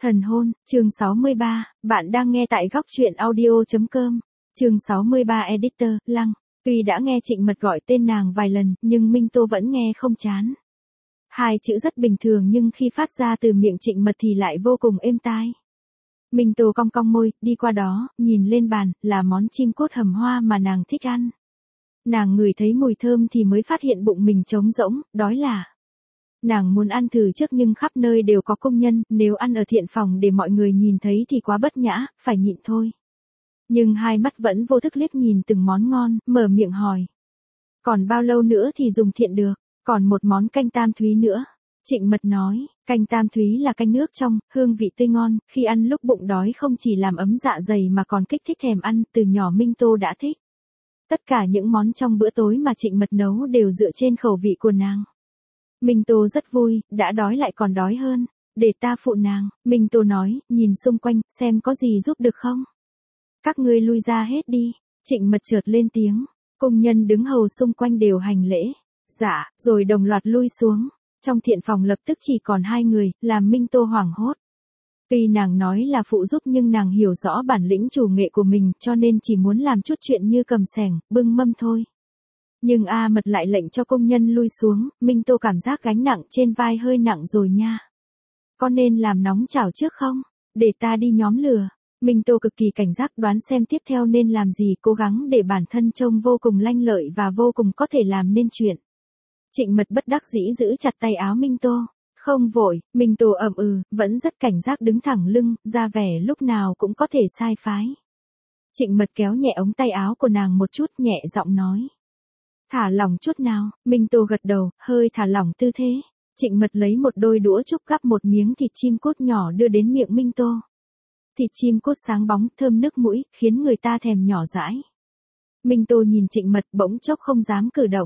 Thần hôn, chương 63, bạn đang nghe tại góc truyện audio.com, chương 63 Editor, Lăng. Tuy đã nghe Trịnh Mật gọi tên nàng vài lần, nhưng Minh Tô vẫn nghe không chán. Hai chữ rất bình thường nhưng khi phát ra từ miệng Trịnh Mật thì lại vô cùng êm tai. Minh Tô cong cong môi, đi qua đó, nhìn lên bàn, là món chim cốt hầm hoa mà nàng thích ăn. Nàng ngửi thấy mùi thơm thì mới phát hiện bụng mình trống rỗng, đói là. Nàng muốn ăn thử trước nhưng khắp nơi đều có công nhân, nếu ăn ở thiện phòng để mọi người nhìn thấy thì quá bất nhã, phải nhịn thôi. Nhưng hai mắt vẫn vô thức liếc nhìn từng món ngon, mở miệng hỏi. Còn bao lâu nữa thì dùng thiện được, còn một món canh tam thúy nữa. Trịnh Mật nói, canh tam thúy là canh nước trong, hương vị tươi ngon, khi ăn lúc bụng đói không chỉ làm ấm dạ dày mà còn kích thích thèm ăn, từ nhỏ Minh Tô đã thích. Tất cả những món trong bữa tối mà Trịnh Mật nấu đều dựa trên khẩu vị của nàng. Minh Tô rất vui, đã đói lại còn đói hơn. Để ta phụ nàng, Minh Tô nói, nhìn xung quanh, xem có gì giúp được không. Các ngươi lui ra hết đi. Trịnh Mật chợt lên tiếng. Công nhân đứng hầu xung quanh đều hành lễ. Dạ, rồi đồng loạt lui xuống. Trong thiện phòng lập tức chỉ còn hai người, làm Minh Tô hoảng hốt. Tuy nàng nói là phụ giúp nhưng nàng hiểu rõ bản lĩnh chủ nghệ của mình cho nên chỉ muốn làm chút chuyện như cầm xẻng, bưng mâm thôi. Nhưng A Mật lại lệnh cho công nhân lui xuống, Minh Tô cảm giác gánh nặng trên vai hơi nặng rồi nha. Có nên làm nóng chảo trước không? Để ta đi nhóm lửa. Minh Tô cực kỳ cảnh giác đoán xem tiếp theo nên làm gì, cố gắng để bản thân trông vô cùng lanh lợi và vô cùng có thể làm nên chuyện. Trịnh Mật bất đắc dĩ giữ chặt tay áo Minh Tô. Không vội, Minh Tô vẫn rất cảnh giác đứng thẳng lưng, ra vẻ lúc nào cũng có thể sai phái. Trịnh Mật kéo nhẹ ống tay áo của nàng một chút, nhẹ giọng nói. Thả lỏng chút nào, Minh Tô gật đầu, hơi thả lỏng tư thế. Trịnh Mật lấy một đôi đũa trúc gắp một miếng thịt chim cút nhỏ đưa đến miệng Minh Tô. Thịt chim cút sáng bóng, thơm nước mũi, khiến người ta thèm nhỏ dãi. Minh Tô nhìn Trịnh Mật bỗng chốc không dám cử động.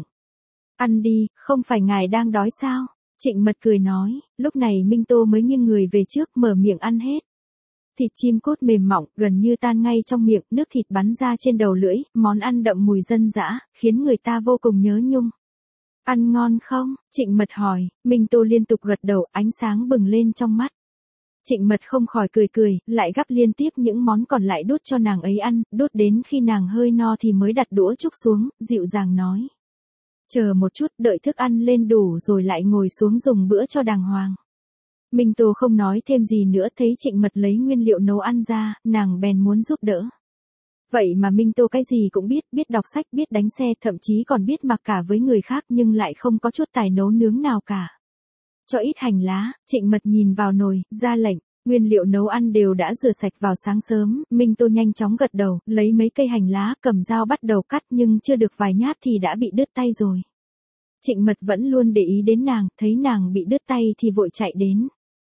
Ăn đi, không phải ngài đang đói sao? Trịnh Mật cười nói, lúc này Minh Tô mới nghiêng người về trước, mở miệng ăn hết. Thịt chim cút mềm mỏng, gần như tan ngay trong miệng, nước thịt bắn ra trên đầu lưỡi, món ăn đậm mùi dân dã, khiến người ta vô cùng nhớ nhung. Ăn ngon không? Trịnh Mật hỏi, Minh Tô liên tục gật đầu, ánh sáng bừng lên trong mắt. Trịnh Mật không khỏi cười, lại gắp liên tiếp những món còn lại đút cho nàng ấy ăn, đút đến khi nàng hơi no thì mới đặt đũa trúc xuống, dịu dàng nói. Chờ một chút, đợi thức ăn lên đủ rồi lại ngồi xuống dùng bữa cho đàng hoàng. Minh Tô không nói thêm gì nữa, thấy Trịnh Mật lấy nguyên liệu nấu ăn ra, nàng bèn muốn giúp đỡ. Vậy mà Minh Tô cái gì cũng biết đọc sách, biết đánh xe, thậm chí còn biết mặc cả với người khác nhưng lại không có chút tài nấu nướng nào cả. Cho ít hành lá, Trịnh Mật nhìn vào nồi, ra lệnh, nguyên liệu nấu ăn đều đã rửa sạch vào sáng sớm, Minh Tô nhanh chóng gật đầu, lấy mấy cây hành lá, cầm dao bắt đầu cắt nhưng chưa được vài nhát thì đã bị đứt tay rồi. Trịnh Mật vẫn luôn để ý đến nàng, thấy nàng bị đứt tay thì vội chạy đến.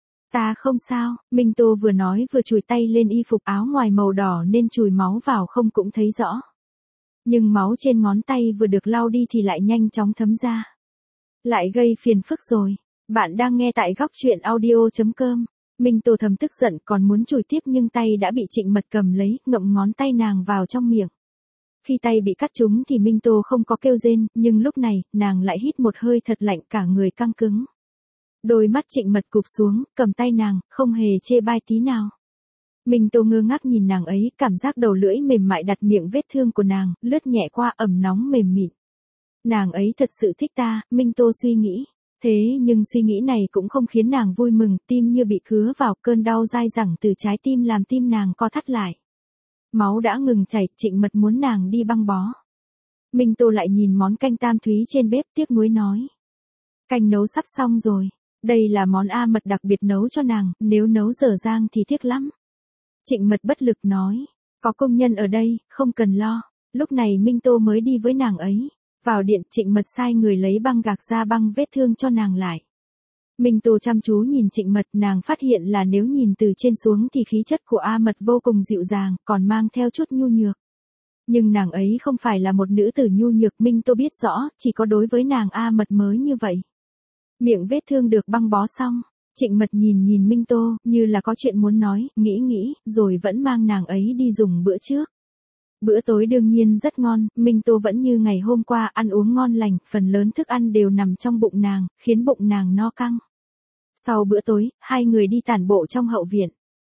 Ta không sao, Minh Tô vừa nói vừa chùi tay lên y phục áo ngoài màu đỏ nên chùi máu vào không cũng thấy rõ. Nhưng máu trên ngón tay vừa được lau đi thì lại nhanh chóng thấm ra. Lại gây phiền phức rồi. Bạn đang nghe tại góc truyện audio.com. Minh Tô thầm tức giận còn muốn chùi tiếp nhưng tay đã bị Trịnh Mật cầm lấy, ngậm ngón tay nàng vào trong miệng. Khi tay bị cắt trúng thì Minh Tô không có kêu rên, nhưng lúc này, nàng lại hít một hơi thật lạnh, cả người căng cứng. Đôi mắt Trịnh Mật cụp xuống, cầm tay nàng, không hề chê bai tí nào. Minh Tô ngơ ngác nhìn nàng ấy, cảm giác đầu lưỡi mềm mại đặt miệng vết thương của nàng, lướt nhẹ qua ẩm nóng mềm mịn. Nàng ấy thật sự thích ta, Minh Tô suy nghĩ. Thế nhưng suy nghĩ này cũng không khiến nàng vui mừng, tim như bị cứa vào, cơn đau dai dẳng từ trái tim làm tim nàng co thắt lại. Máu đã ngừng chảy, Trịnh Mật muốn nàng đi băng bó. Minh Tô lại nhìn món canh tam thúy trên bếp, tiếc nuối nói. Canh nấu sắp xong rồi. Đây là món A Mật đặc biệt nấu cho nàng, nếu nấu dở dang thì tiếc lắm. Trịnh Mật bất lực nói, có công nhân ở đây, không cần lo. Lúc này Minh Tô mới đi với nàng ấy. Vào điện, Trịnh Mật sai người lấy băng gạc ra băng vết thương cho nàng lại. Minh Tô chăm chú nhìn Trịnh Mật, nàng phát hiện là nếu nhìn từ trên xuống thì khí chất của A Mật vô cùng dịu dàng, còn mang theo chút nhu nhược. Nhưng nàng ấy không phải là một nữ tử nhu nhược, Minh Tô biết rõ, chỉ có đối với nàng A Mật mới như vậy. Miệng vết thương được băng bó xong, Trịnh Mật nhìn Minh Tô, như là có chuyện muốn nói, nghĩ, rồi vẫn mang nàng ấy đi dùng bữa trước. Bữa tối đương nhiên rất ngon, Minh Tô vẫn như ngày hôm qua ăn uống ngon lành, phần lớn thức ăn đều nằm trong bụng nàng, khiến bụng nàng no căng. Sau bữa tối, hai người đi tản bộ trong hậu viện.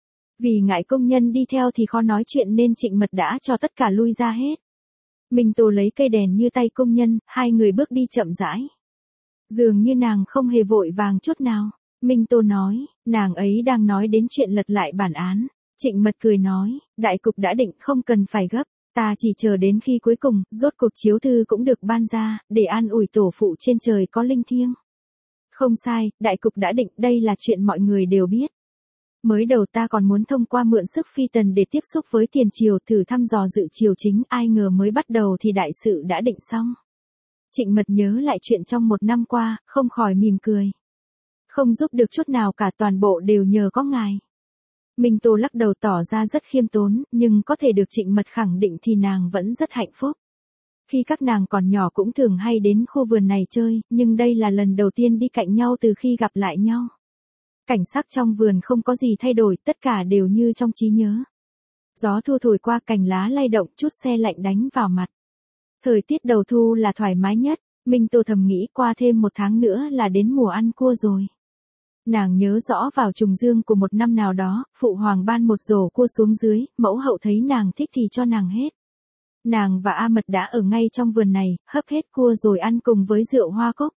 Vì ngại công nhân đi theo thì khó nói chuyện nên Trịnh Mật đã cho tất cả lui ra hết. Minh Tô lấy cây đèn như tay công nhân, hai người bước đi chậm rãi. Dường như nàng không hề vội vàng chút nào. Minh Tô nói, nàng ấy đang nói đến chuyện lật lại bản án. Trịnh Mật cười nói, đại cục đã định không cần phải gấp. Ta chỉ chờ đến khi cuối cùng, rốt cuộc chiếu thư cũng được ban ra, để an ủi tổ phụ trên trời có linh thiêng. Không sai, đại cục đã định, đây là chuyện mọi người đều biết. Mới đầu ta còn muốn thông qua mượn sức phi tần để tiếp xúc với tiền triều thử thăm dò dự triều chính, ai ngờ mới bắt đầu thì đại sự đã định xong. Trịnh Mật nhớ lại chuyện trong một năm qua, không khỏi mỉm cười. Không giúp được chút nào cả, toàn bộ đều nhờ có ngài. Minh Tô lắc đầu tỏ ra rất khiêm tốn, nhưng có thể được Trịnh Mật khẳng định thì nàng vẫn rất hạnh phúc. Khi các nàng còn nhỏ cũng thường hay đến khu vườn này chơi, nhưng đây là lần đầu tiên đi cạnh nhau từ khi gặp lại nhau. Cảnh sắc trong vườn không có gì thay đổi, tất cả đều như trong trí nhớ. Gió thu thổi qua, cành lá lay động, chút se lạnh đánh vào mặt. Thời tiết đầu thu là thoải mái nhất, Minh Tô thầm nghĩ qua thêm một tháng nữa là đến mùa ăn cua rồi. Nàng nhớ rõ vào trùng dương của một năm nào đó, phụ hoàng ban một rổ cua xuống dưới, mẫu hậu thấy nàng thích thì cho nàng hết. Nàng và A Mật đã ở ngay trong vườn này, hấp hết cua rồi ăn cùng với rượu hoa cúc.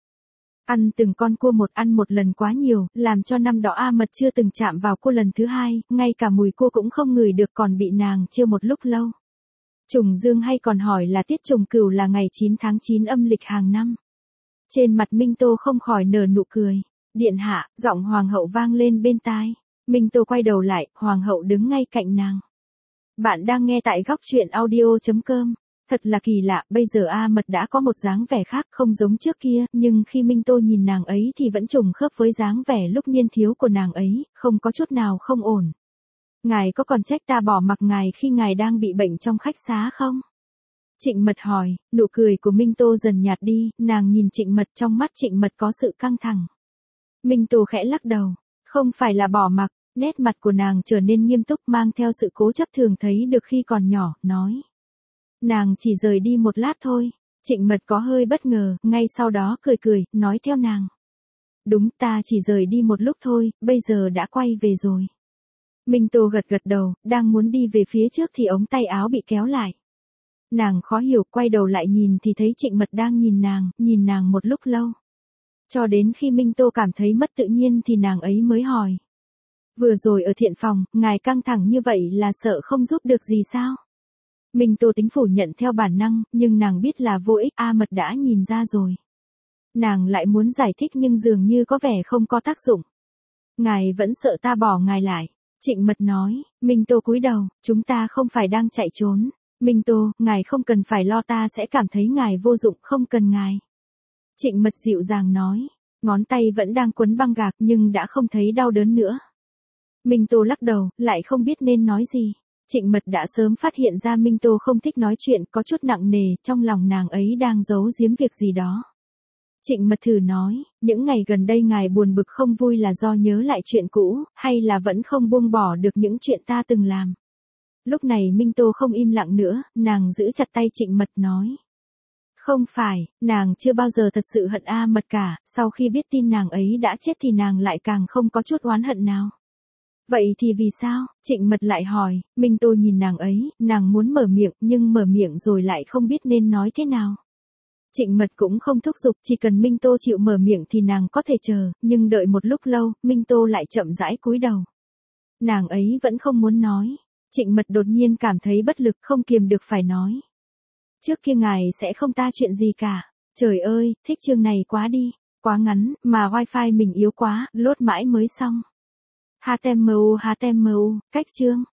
Ăn từng con cua một, ăn một lần quá nhiều, làm cho năm đó A Mật chưa từng chạm vào cua lần thứ hai, ngay cả mùi cua cũng không ngửi được, còn bị nàng trêu một lúc lâu. Trùng dương hay còn hỏi là tiết trùng cửu là ngày 9 tháng 9 âm lịch hàng năm. Trên mặt Minh Tô không khỏi nở nụ cười. Điện hạ, giọng hoàng hậu vang lên bên tai. Minh Tô quay đầu lại, hoàng hậu đứng ngay cạnh nàng. Bạn đang nghe tại góc truyện audio.com. Thật là kỳ lạ, bây giờ A Mật đã có một dáng vẻ khác, không giống trước kia, nhưng khi Minh Tô nhìn nàng ấy thì vẫn trùng khớp với dáng vẻ lúc niên thiếu của nàng ấy, không có chút nào không ổn. Ngài có còn trách ta bỏ mặc ngài khi ngài đang bị bệnh trong khách xá không? Trịnh Mật hỏi, nụ cười của Minh Tô dần nhạt đi, nàng nhìn Trịnh Mật, trong mắt Trịnh Mật có sự căng thẳng. Minh Tô khẽ lắc đầu, không phải là bỏ mặc, nét mặt của nàng trở nên nghiêm túc mang theo sự cố chấp thường thấy được khi còn nhỏ, nói. Nàng chỉ rời đi một lát thôi. Trịnh Mật có hơi bất ngờ, ngay sau đó cười cười, nói theo nàng. Đúng, ta chỉ rời đi một lúc thôi, bây giờ đã quay về rồi. Minh Tô gật gật đầu, đang muốn đi về phía trước thì ống tay áo bị kéo lại. Nàng khó hiểu, quay đầu lại nhìn thì thấy Trịnh Mật đang nhìn nàng một lúc lâu. Cho đến khi Minh Tô cảm thấy mất tự nhiên thì nàng ấy mới hỏi. Vừa rồi ở thiện phòng, ngài căng thẳng như vậy là sợ không giúp được gì sao? Minh Tô tính phủ nhận theo bản năng, nhưng nàng biết là vô ích, A Mật đã nhìn ra rồi. Nàng lại muốn giải thích nhưng dường như có vẻ không có tác dụng. Ngài vẫn sợ ta bỏ ngài lại. Trịnh Mật nói, Minh Tô cúi đầu, chúng ta không phải đang chạy trốn. Minh Tô, ngài không cần phải lo, ta sẽ cảm thấy ngài vô dụng, không cần ngài. Trịnh Mật dịu dàng nói, ngón tay vẫn đang quấn băng gạc nhưng đã không thấy đau đớn nữa. Minh Tô lắc đầu, lại không biết nên nói gì. Trịnh Mật đã sớm phát hiện ra Minh Tô không thích nói chuyện, có chút nặng nề, trong lòng nàng ấy đang giấu giếm việc gì đó. Trịnh Mật thử nói, những ngày gần đây ngài buồn bực không vui là do nhớ lại chuyện cũ, hay là vẫn không buông bỏ được những chuyện ta từng làm. Lúc này Minh Tô không im lặng nữa, nàng giữ chặt tay Trịnh Mật nói. Không phải, nàng chưa bao giờ thật sự hận A Mật cả, sau khi biết tin nàng ấy đã chết thì nàng lại càng không có chút oán hận nào. Vậy thì vì sao? Trịnh Mật lại hỏi. Minh Tô nhìn nàng ấy, nàng muốn mở miệng nhưng mở miệng rồi lại không biết nên nói thế nào. Trịnh Mật cũng không thúc giục, chỉ cần Minh Tô chịu mở miệng thì nàng có thể chờ, nhưng đợi một lúc lâu, Minh Tô lại chậm rãi cúi đầu. Nàng ấy vẫn không muốn nói. Trịnh Mật đột nhiên cảm thấy bất lực, không kiềm được phải nói. Trước kia ngài sẽ không ta chuyện gì cả. Trời ơi, thích chương này quá đi. Quá ngắn, mà wifi mình yếu quá, lốt mãi mới xong. HTML, cách chương.